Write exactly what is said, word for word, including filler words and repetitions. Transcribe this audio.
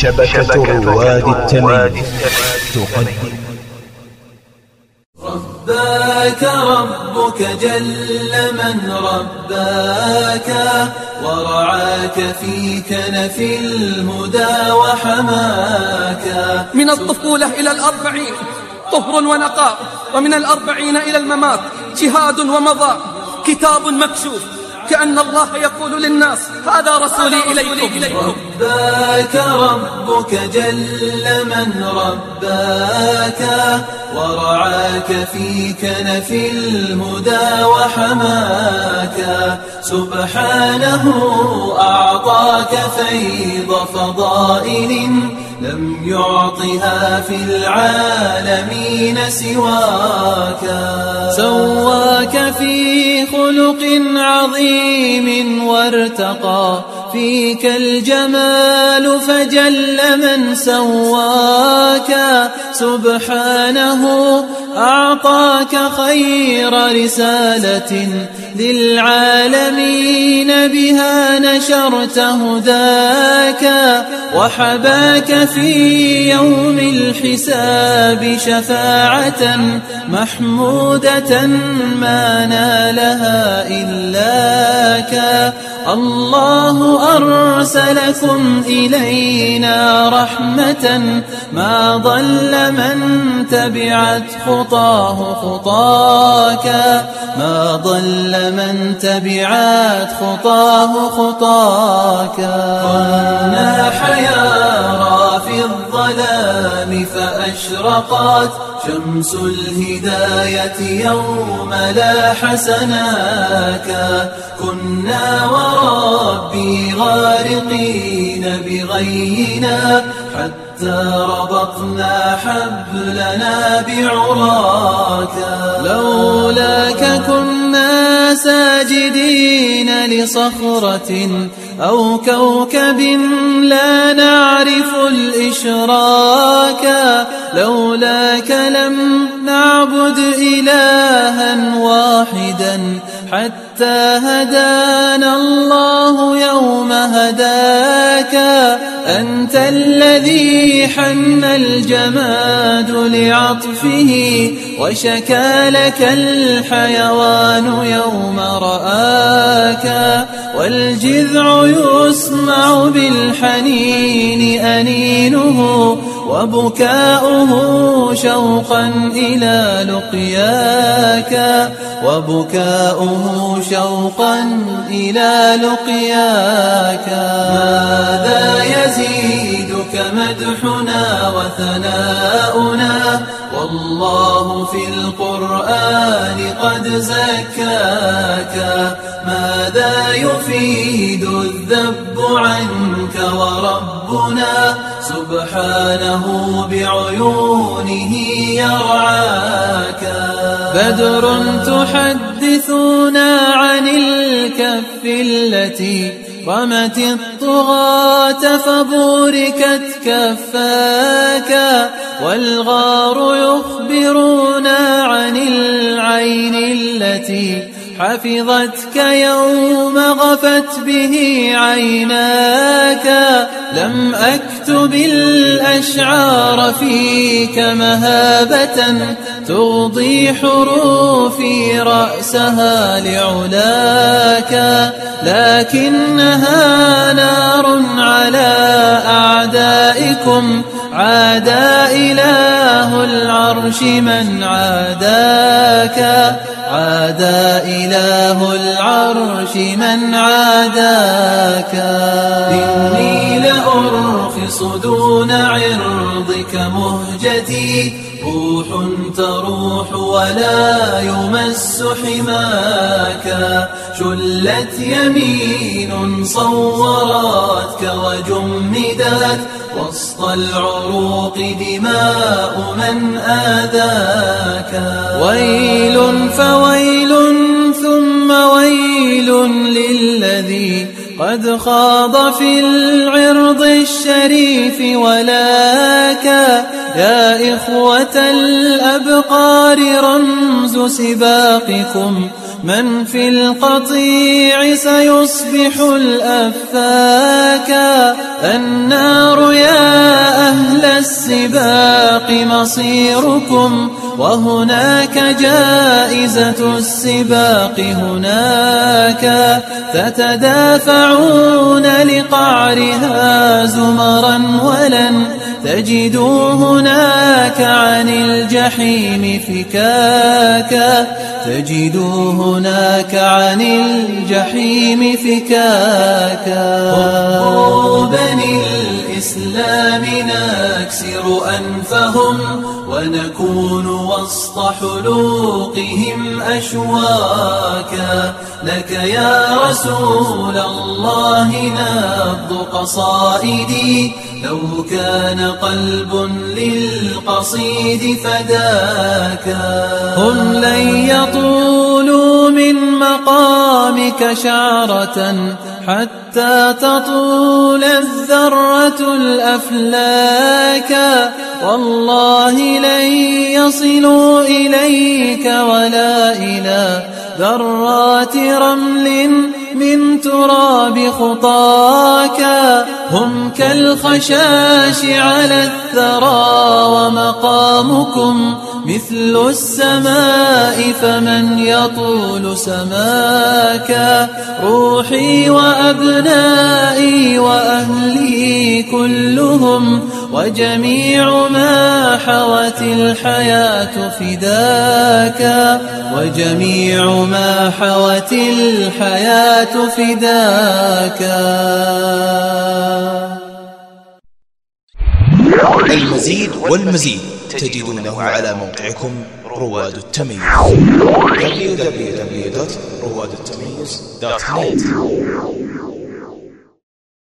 شبكة رواد التميم تقدم. رباك ربك جل من رباك ورعاك في كنف الهدى وحماك. من الطفولة إلى الأربعين طهر ونقاء، ومن الأربعين إلى الممات جهاد ومضاء. كتاب مكشوف كأن الله يقول للناس هذا رسولي إليكم. رباك ربك جل من رباك ورعاك في كنف الهدى وحماك. سبحانه أعطاك فيض فضائل لم يعطها في العالمين سواك. سواك في خلق عظيم وارتقى فيك الجمال فجل من سواك. سبحانه أعطاك خير رسالة للعالمين بها نشرت هداك. وحباك في يوم الحساب شفاعة محمودة ما نالها إلاك. الله أرسلكم إلينا رحمة ما ضل من تبعت خطاه خطاك. ما ضل من تبعت خطاه خطاك. كنا حيارى في الظلام فأشرقت شمس الهداية يوم لاح سناك. كنا وربي غارقين بغينا حتى ربطنا حبلنا بعراك. لولاك كنا ساجدين لصخرة أو كوكب لا نعرف الإشراك. لولاك لم نعبد إلها واحدا حتى هدانا الله يوم هداك. أنت الذي حن الجماد لعطفه وشكى لك الحيوان يوم رآك. والجذع يسمع بالحنين أنينه وبكاؤه شوقا إلى لقياك. وبكاؤه شوقا إلى لقياك. ماذا يزيدك مدحنا وثناؤنا والله في القرآن قد زكاك. ماذا يفيد الذب عنك وربنا سبحانه بعيونه يرعاك. بدر تحدثنا عن الكف التي رمت الطغاة فبوركت كفاك. والغار يخبرنا عن العين التي حفظتك يوم غفت به عيناك. لم أكتب الأشعار فيك مهابة تغضي حروفي رأسها لعلاك. لكنها نار على أعدائكم عادى إله العرش من عاداك. عادى إله العرش من عاداك. إني لأرخص دون عرضك مهجتي روح تروح ولا يمس حماك. شلت يمين صورتك وجمدت وسط العروق دماء من آذاك. ويل فويل ثم ويل للذي قد خاض في العرض الشريف ولاك. يا إخوة الأبقار رمز سباقكم من في القطيع سيصبح الأفاكا. النار يا أهل السباق مصيركم، وهناك جائزة السباق هناك. تتدافعون لقعرها زمرا ولن تجدوا هناك عن الجحيم فكاكا. تجدوا هناك عن الجحيم فكاكا. هم بني الإسلام نكسر أنفهم، ونكون وسط حلوقهم أشواكا. لك يا رسول الله نبض قصائدي، لو كان قلب للقصيد فداكا. هم لن يطولوا من مقامك شعرة حتى تطول الذرة الأفلاكا. والله لن يصلوا إليك ولا إلى ذرات رمل من تراب خطاكا. هم كالخشاش على الثرى، ومقامكم مثل السماء، فمن يطول سماكا. روحي وأبنائي وأهلي كلهم، وجميع ما حوت الحياة فداكا. وجميع ما حوت الحياة فداكا. المزيد والمزيد تجدونه على موقعكم رواد التميز دبليو دبليو دبليو دوت رواد التميز دوت نت.